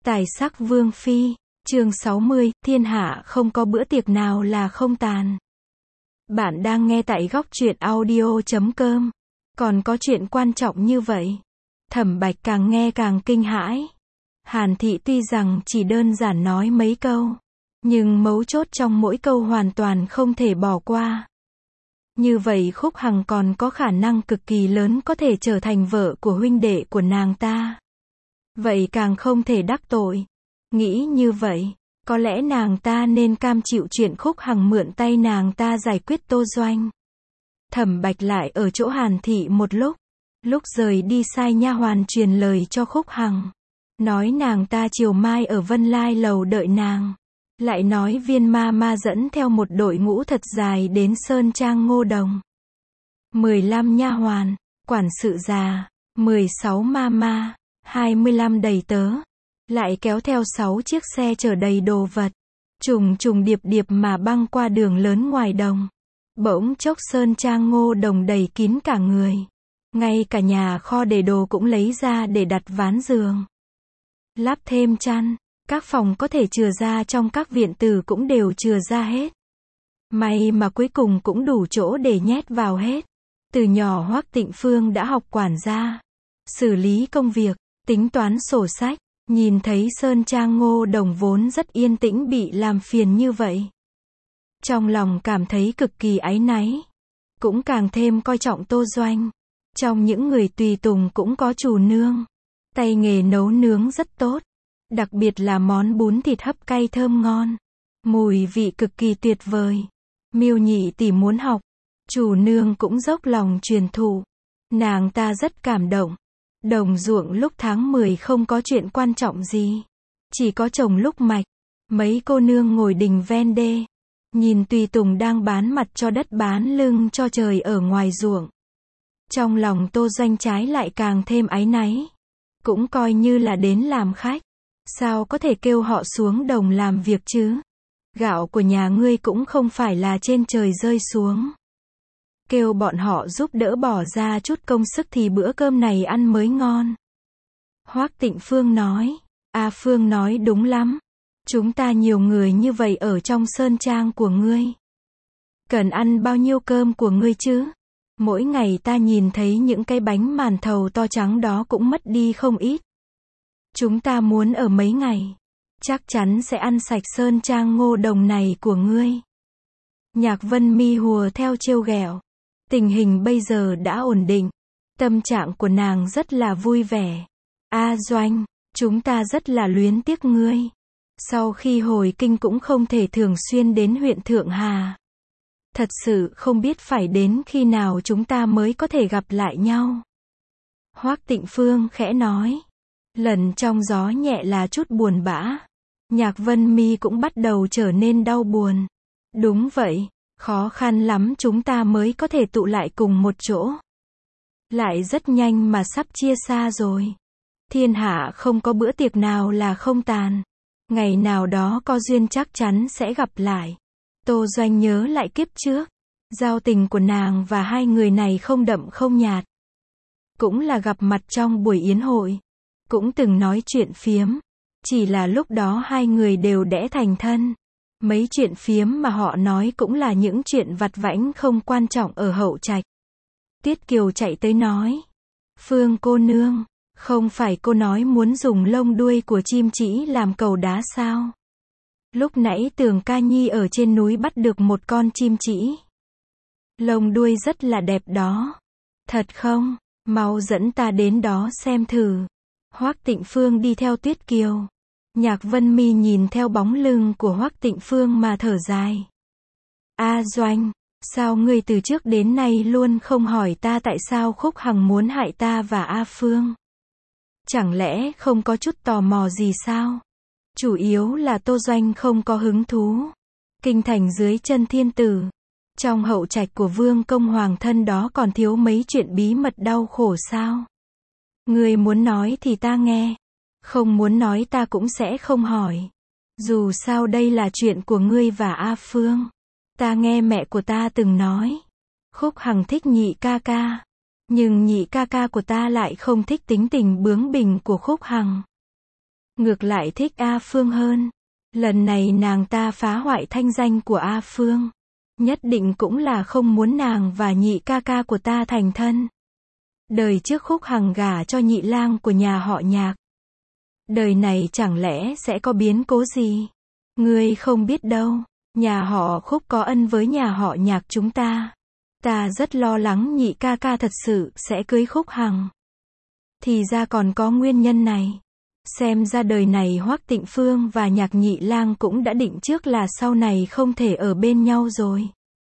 Tài sắc vương phi, chương 60, thiên hạ không có bữa tiệc nào là không tàn. Bạn đang nghe tại góc truyện audio.com. Còn có chuyện quan trọng như vậy. Thẩm Bạch càng nghe càng kinh hãi. Hàn Thị tuy rằng chỉ đơn giản nói mấy câu, nhưng mấu chốt trong mỗi câu hoàn toàn không thể bỏ qua. Như vậy Khúc Hằng còn có khả năng cực kỳ lớn có thể trở thành vợ của huynh đệ của nàng ta. Vậy càng không thể đắc tội. Nghĩ như vậy, có lẽ nàng ta nên cam chịu chuyện Khúc Hằng mượn tay nàng ta giải quyết Tô Doanh. Thẩm Bạch lại ở chỗ Hàn Thị một lúc. Lúc rời đi sai nha hoàn truyền lời cho Khúc Hằng. Nói nàng ta chiều mai ở Vân Lai lầu đợi nàng. Lại nói Viên ma ma dẫn theo một đội ngũ thật dài đến Sơn Trang Ngô Đồng. 15 nha hoàn, quản sự già, 16 ma ma, 25 đầy tớ. Lại kéo theo 6 chiếc xe chở đầy đồ vật. Trùng trùng điệp điệp mà băng qua đường lớn ngoài đồng. Bỗng chốc Sơn Trang Ngô Đồng đầy kín cả người. Ngay cả nhà kho để đồ cũng lấy ra để đặt ván giường. Lắp thêm chăn. Các phòng có thể chừa ra trong các viện tử cũng đều chừa ra hết. May mà cuối cùng cũng đủ chỗ để nhét vào hết. Từ nhỏ Hoắc Tịnh Phương đã học quản gia, xử lý công việc, tính toán sổ sách. Nhìn thấy Sơn Trang Ngô Đồng vốn rất yên tĩnh bị làm phiền như vậy. Trong lòng cảm thấy cực kỳ áy náy. Cũng càng thêm coi trọng Tô Doanh. Trong những người tùy tùng cũng có chủ nương. Tay nghề nấu nướng rất tốt. Đặc biệt là món bún thịt hấp cay thơm ngon. Mùi vị cực kỳ tuyệt vời. Miêu Nhị tỷ muốn học. Chủ nương cũng dốc lòng truyền thụ. Nàng ta rất cảm động. Đồng ruộng lúc tháng 10 không có chuyện quan trọng gì. Chỉ có trồng lúc mạch. Mấy cô nương ngồi đình ven đê. Nhìn tùy tùng đang bán mặt cho đất bán lưng cho trời ở ngoài ruộng. Trong lòng Tô Doanh trái lại càng thêm áy náy. Cũng coi như là đến làm khách. Sao có thể kêu họ xuống đồng làm việc chứ? Gạo của nhà ngươi cũng không phải là trên trời rơi xuống. Kêu bọn họ giúp đỡ bỏ ra chút công sức thì bữa cơm này ăn mới ngon. Hoắc Tịnh Phương nói. A Phương nói đúng lắm. Chúng ta nhiều người như vậy ở trong sơn trang của ngươi. Cần ăn bao nhiêu cơm của ngươi chứ? Mỗi ngày ta nhìn thấy những cái bánh màn thầu to trắng đó cũng mất đi không ít. Chúng ta muốn ở mấy ngày. Chắc chắn sẽ ăn sạch Sơn Trang Ngô Đồng này của ngươi. Nhạc Vân mi hùa theo trêu ghẹo. Tình hình bây giờ đã ổn định. Tâm trạng của nàng rất là vui vẻ. A Doanh, chúng ta rất là luyến tiếc ngươi. Sau khi hồi kinh cũng không thể thường xuyên đến huyện Thượng Hà. Thật sự không biết phải đến khi nào chúng ta mới có thể gặp lại nhau. Hoắc Tịnh Phương khẽ nói. Lần trong gió nhẹ là chút buồn bã. Nhạc Vân mi cũng bắt đầu trở nên đau buồn. Đúng vậy, khó khăn lắm chúng ta mới có thể tụ lại cùng một chỗ. Lại rất nhanh mà sắp chia xa rồi. Thiên hạ không có bữa tiệc nào là không tàn. Ngày nào đó có duyên chắc chắn sẽ gặp lại. Tô Doanh nhớ lại kiếp trước. Giao tình của nàng và hai người này không đậm không nhạt. Cũng là gặp mặt trong buổi yến hội. Cũng từng nói chuyện phiếm. Chỉ là lúc đó hai người đều đẽ thành thân. Mấy chuyện phiếm mà họ nói cũng là những chuyện vặt vãnh không quan trọng ở hậu trạch. Tiết Kiều chạy tới nói. Phương cô nương, không phải cô nói muốn dùng lông đuôi của chim chỉ làm cầu đá sao? Lúc nãy Tường Ca Nhi ở trên núi bắt được một con chim chỉ. Lông đuôi rất là đẹp đó. Thật không? Mau dẫn ta đến đó xem thử. Hoắc Tịnh Phương đi theo Tuyết Kiều. Nhạc Vân mi nhìn theo bóng lưng của Hoắc Tịnh Phương mà thở dài. A Doanh, sao ngươi từ trước đến nay luôn không hỏi ta tại sao Khúc Hằng muốn hại ta và A Phương? Chẳng lẽ không có chút tò mò gì sao? Chủ yếu là Tô Doanh không có hứng thú. Kinh thành dưới chân thiên tử. Trong hậu trạch của vương công hoàng thân đó còn thiếu mấy chuyện bí mật đau khổ sao? Ngươi muốn nói thì ta nghe. Không muốn nói ta cũng sẽ không hỏi. Dù sao đây là chuyện của ngươi và A Phương. Ta nghe mẹ của ta từng nói. Khúc Hằng thích Nhị ca ca. Nhưng Nhị ca ca của ta lại không thích tính tình bướng bỉnh của Khúc Hằng. Ngược lại thích A Phương hơn. Lần này nàng ta phá hoại thanh danh của A Phương. Nhất định cũng là không muốn nàng và nhị ca ca của ta thành thân. Đời trước Khúc Hằng gả cho nhị lang của nhà họ Nhạc. Đời này chẳng lẽ sẽ có biến cố gì? Ngươi không biết đâu. Nhà họ Khúc có ân với nhà họ Nhạc chúng ta. Ta rất lo lắng nhị ca ca thật sự sẽ cưới Khúc Hằng. Thì ra còn có nguyên nhân này. Xem ra đời này Hoắc Tịnh Phương và Nhạc nhị lang cũng đã định trước là sau này không thể ở bên nhau rồi.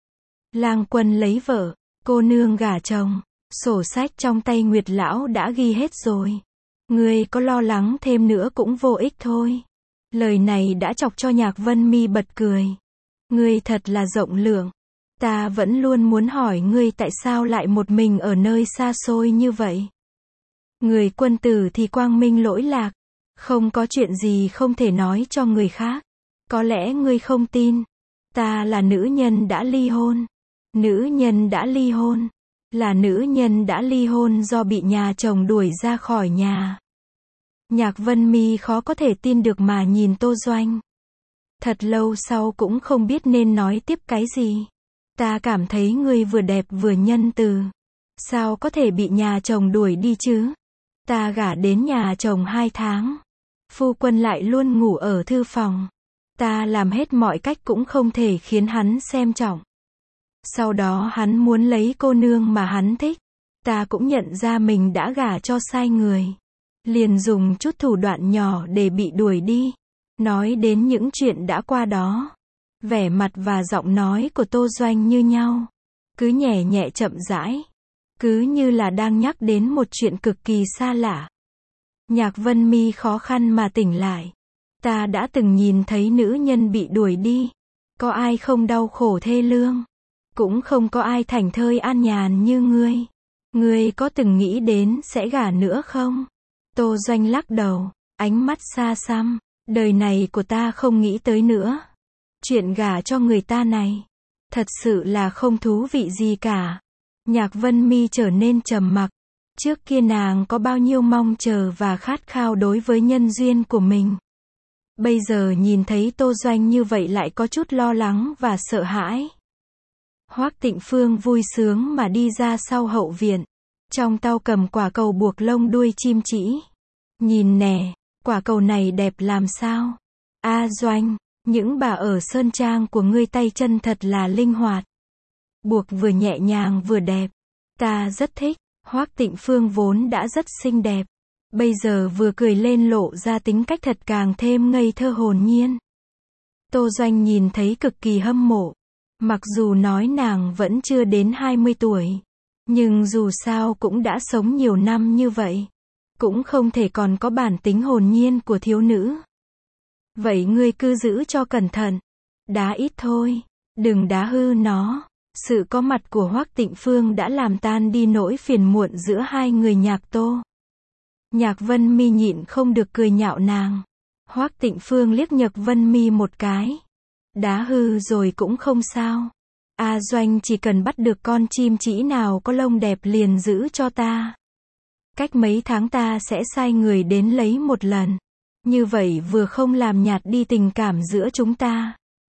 Lang Quân lấy vợ, cô nương gả chồng, sổ sách trong tay Nguyệt lão đã ghi hết rồi. Ngươi có lo lắng thêm nữa cũng vô ích thôi. Lời này đã chọc cho Nhạc Vân Mi bật cười. Ngươi thật là rộng lượng. Ta vẫn luôn muốn hỏi ngươi tại sao lại một mình ở nơi xa xôi như vậy. Người quân tử thì quang minh lỗi lạc. Không có chuyện gì không thể nói cho người khác. Có lẽ ngươi không tin. Ta là nữ nhân đã ly hôn. Nữ nhân đã ly hôn. Là nữ nhân đã ly hôn do bị nhà chồng đuổi ra khỏi nhà. Nhạc Vân Mi khó có thể tin được mà nhìn Tô Doanh. Thật lâu sau cũng không biết nên nói tiếp cái gì. Ta cảm thấy ngươi vừa đẹp vừa nhân từ. Sao có thể bị nhà chồng đuổi đi chứ? Ta gả đến nhà chồng 2 tháng. Phu quân lại luôn ngủ ở thư phòng. Ta làm hết mọi cách cũng không thể khiến hắn xem trọng. Sau đó hắn muốn lấy cô nương mà hắn thích. Ta cũng nhận ra mình đã gả cho sai người. Liền dùng chút thủ đoạn nhỏ để bị đuổi đi. Nói đến những chuyện đã qua đó. Vẻ mặt và giọng nói của Tô Doanh như nhau. Cứ nhẹ nhẹ chậm rãi. Cứ như là đang nhắc đến một chuyện cực kỳ xa lạ. Nhạc Vân Mi khó khăn mà tỉnh lại. Ta đã từng nhìn thấy nữ nhân bị đuổi đi. Có ai không đau khổ thê lương. Cũng không có ai thảnh thơi an nhàn như ngươi. Ngươi có từng nghĩ đến sẽ gả nữa không? Tô Doanh lắc đầu, ánh mắt xa xăm. Đời này của ta không nghĩ tới nữa. Chuyện gả cho người ta này. Thật sự là không thú vị gì cả. Nhạc Vân Mi trở nên trầm mặc. Trước kia nàng có bao nhiêu mong chờ và khát khao đối với nhân duyên của mình. Bây giờ nhìn thấy Tô Doanh như vậy lại có chút lo lắng và sợ hãi. Hoắc Tịnh Phương vui sướng mà đi ra sau hậu viện. Trong tay cầm quả cầu buộc lông đuôi chim chỉ. Nhìn nè, quả cầu này đẹp làm sao? A Doanh, những bà ở sơn trang của ngươi tay chân thật là linh hoạt. Buộc vừa nhẹ nhàng vừa đẹp. Ta rất thích. Hoắc Tịnh Phương vốn đã rất xinh đẹp. Bây giờ vừa cười lên lộ ra tính cách thật càng thêm ngây thơ hồn nhiên. Tô Doanh nhìn thấy cực kỳ hâm mộ. Mặc dù nói nàng vẫn chưa đến 20 tuổi. Nhưng dù sao cũng đã sống nhiều năm như vậy. Cũng không thể còn có bản tính hồn nhiên của thiếu nữ. Vậy ngươi cứ giữ cho cẩn thận. Đá ít thôi. Đừng đá hư nó. Sự có mặt của Hoắc Tịnh Phương đã làm tan đi nỗi phiền muộn giữa hai người Nhạc Tô. Nhạc Vân Mi nhịn không được cười nhạo nàng. Hoắc Tịnh Phương liếc Nhạc Vân Mi một cái. Đá hư rồi cũng không sao. A Doanh chỉ cần bắt được con chim chỉ nào có lông đẹp liền giữ cho ta. Cách mấy tháng ta sẽ sai người đến lấy một lần. Như vậy vừa không làm nhạt đi tình cảm giữa chúng ta.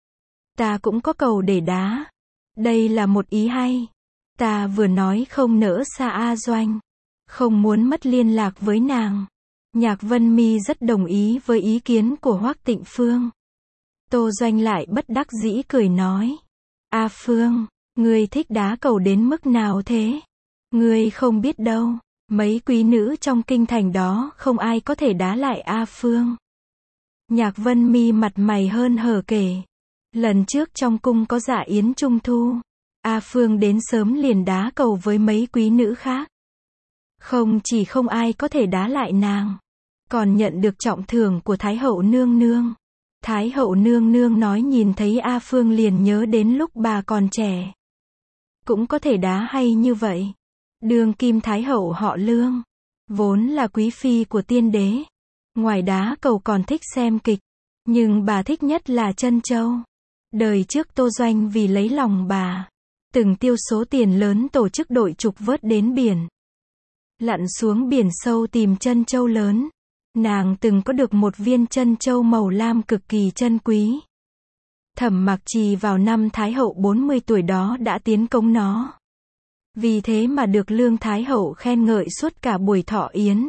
Ta cũng có cầu để đá. Đây là một ý hay. Ta vừa nói không nỡ xa A Doanh. Không muốn mất liên lạc với nàng. Nhạc Vân Mi rất đồng ý với ý kiến của Hoắc Tịnh Phương. Tô Doanh lại bất đắc dĩ cười nói. A Phương, ngươi thích đá cầu đến mức nào thế? Ngươi không biết đâu. Mấy quý nữ trong kinh thành đó không ai có thể đá lại A Phương. Nhạc Vân Mi mặt mày hớn hở kể. Lần trước trong cung có dạ yến trung thu. A Phương đến sớm liền đá cầu với mấy quý nữ khác. Không chỉ không ai có thể đá lại nàng. Còn nhận được trọng thưởng của Thái hậu nương nương. Thái hậu nương nương nói nhìn thấy A Phương liền nhớ đến lúc bà còn trẻ. Cũng có thể đá hay như vậy. Đương kim Thái hậu họ Lương. Vốn là quý phi của tiên đế. Ngoài đá cầu còn thích xem kịch. Nhưng bà thích nhất là trân châu. Đời trước Tô Doanh vì lấy lòng bà. Từng tiêu số tiền lớn tổ chức đội trục vớt đến biển. Lặn xuống biển sâu tìm trân châu lớn. Nàng từng có được một viên trân châu màu lam cực kỳ chân quý. Thẩm Mặc Trì vào năm Thái hậu 40 tuổi đó đã tiến cống nó. Vì thế mà được Lương Thái hậu khen ngợi suốt cả buổi thọ yến.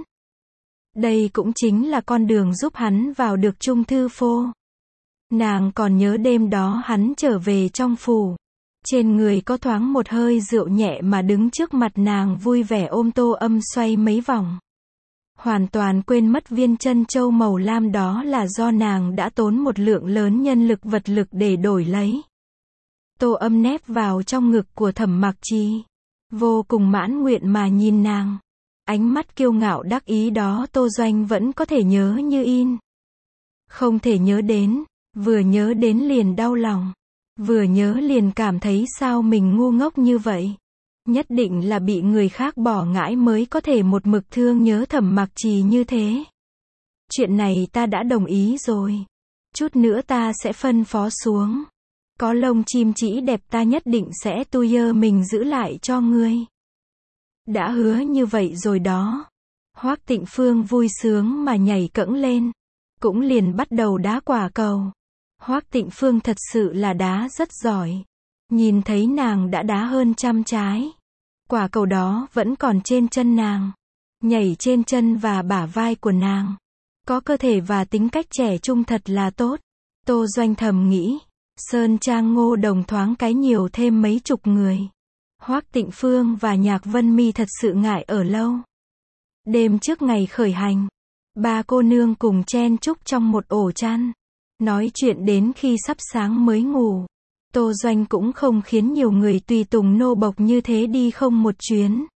Đây cũng chính là con đường giúp hắn vào được Trung Thư Phô. Nàng còn nhớ đêm đó hắn trở về trong phủ. Trên người có thoáng một hơi rượu nhẹ mà đứng trước mặt nàng vui vẻ ôm Tô Âm xoay mấy vòng. Hoàn toàn quên mất viên trân châu màu lam đó là do nàng đã tốn một lượng lớn nhân lực vật lực để đổi lấy. Tô Âm nép vào trong ngực của Thẩm Mặc Trì, vô cùng mãn nguyện mà nhìn nàng. Ánh mắt kiêu ngạo đắc ý đó Tô Doanh vẫn có thể nhớ như in. Không thể nhớ đến, vừa nhớ đến liền đau lòng, vừa nhớ liền cảm thấy sao mình ngu ngốc như vậy. Nhất định là bị người khác bỏ ngãi mới có thể một mực thương nhớ Thẩm Mặc Trì như thế. Chuyện này ta đã đồng ý rồi. Chút nữa ta sẽ phân phó xuống. Có lông chim chỉ đẹp ta nhất định sẽ mình giữ lại cho ngươi. Đã hứa như vậy rồi đó. Hoắc Tịnh Phương vui sướng mà nhảy cẫng lên. Cũng liền bắt đầu đá quả cầu. Hoắc Tịnh Phương thật sự là đá rất giỏi. Nhìn thấy nàng đã đá hơn 100 trái. Quả cầu đó vẫn còn trên chân nàng. Nhảy trên chân và bả vai của nàng. Có cơ thể và tính cách trẻ trung thật là tốt. Tô Doanh thầm nghĩ. Sơn Trang Ngô Đồng thoáng cái nhiều thêm mấy chục người. Hoắc Tịnh Phương và Nhạc Vân Mi thật sự ngại ở lâu. Đêm trước ngày khởi hành, ba cô nương cùng chen chúc trong một ổ chăn. Nói chuyện đến khi sắp sáng mới ngủ. Tô Doanh cũng không khiến nhiều người tùy tùng nô bộc như thế đi không một chuyến.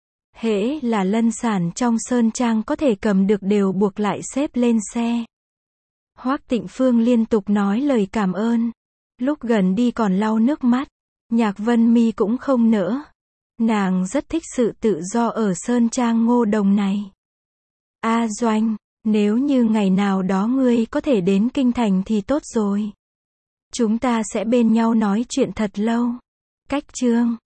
Hễ là lân sản trong Sơn Trang có thể cầm được đều buộc lại xếp lên xe. Hoắc Tịnh Phương liên tục nói lời cảm ơn. Lúc gần đi còn lau nước mắt. Nhạc Vân Mi cũng không nỡ. Nàng rất thích sự tự do ở Sơn Trang Ngô Đồng này. A Doanh, nếu như ngày nào đó ngươi có thể đến kinh thành thì tốt rồi. Chúng ta sẽ bên nhau nói chuyện thật lâu. Cách chương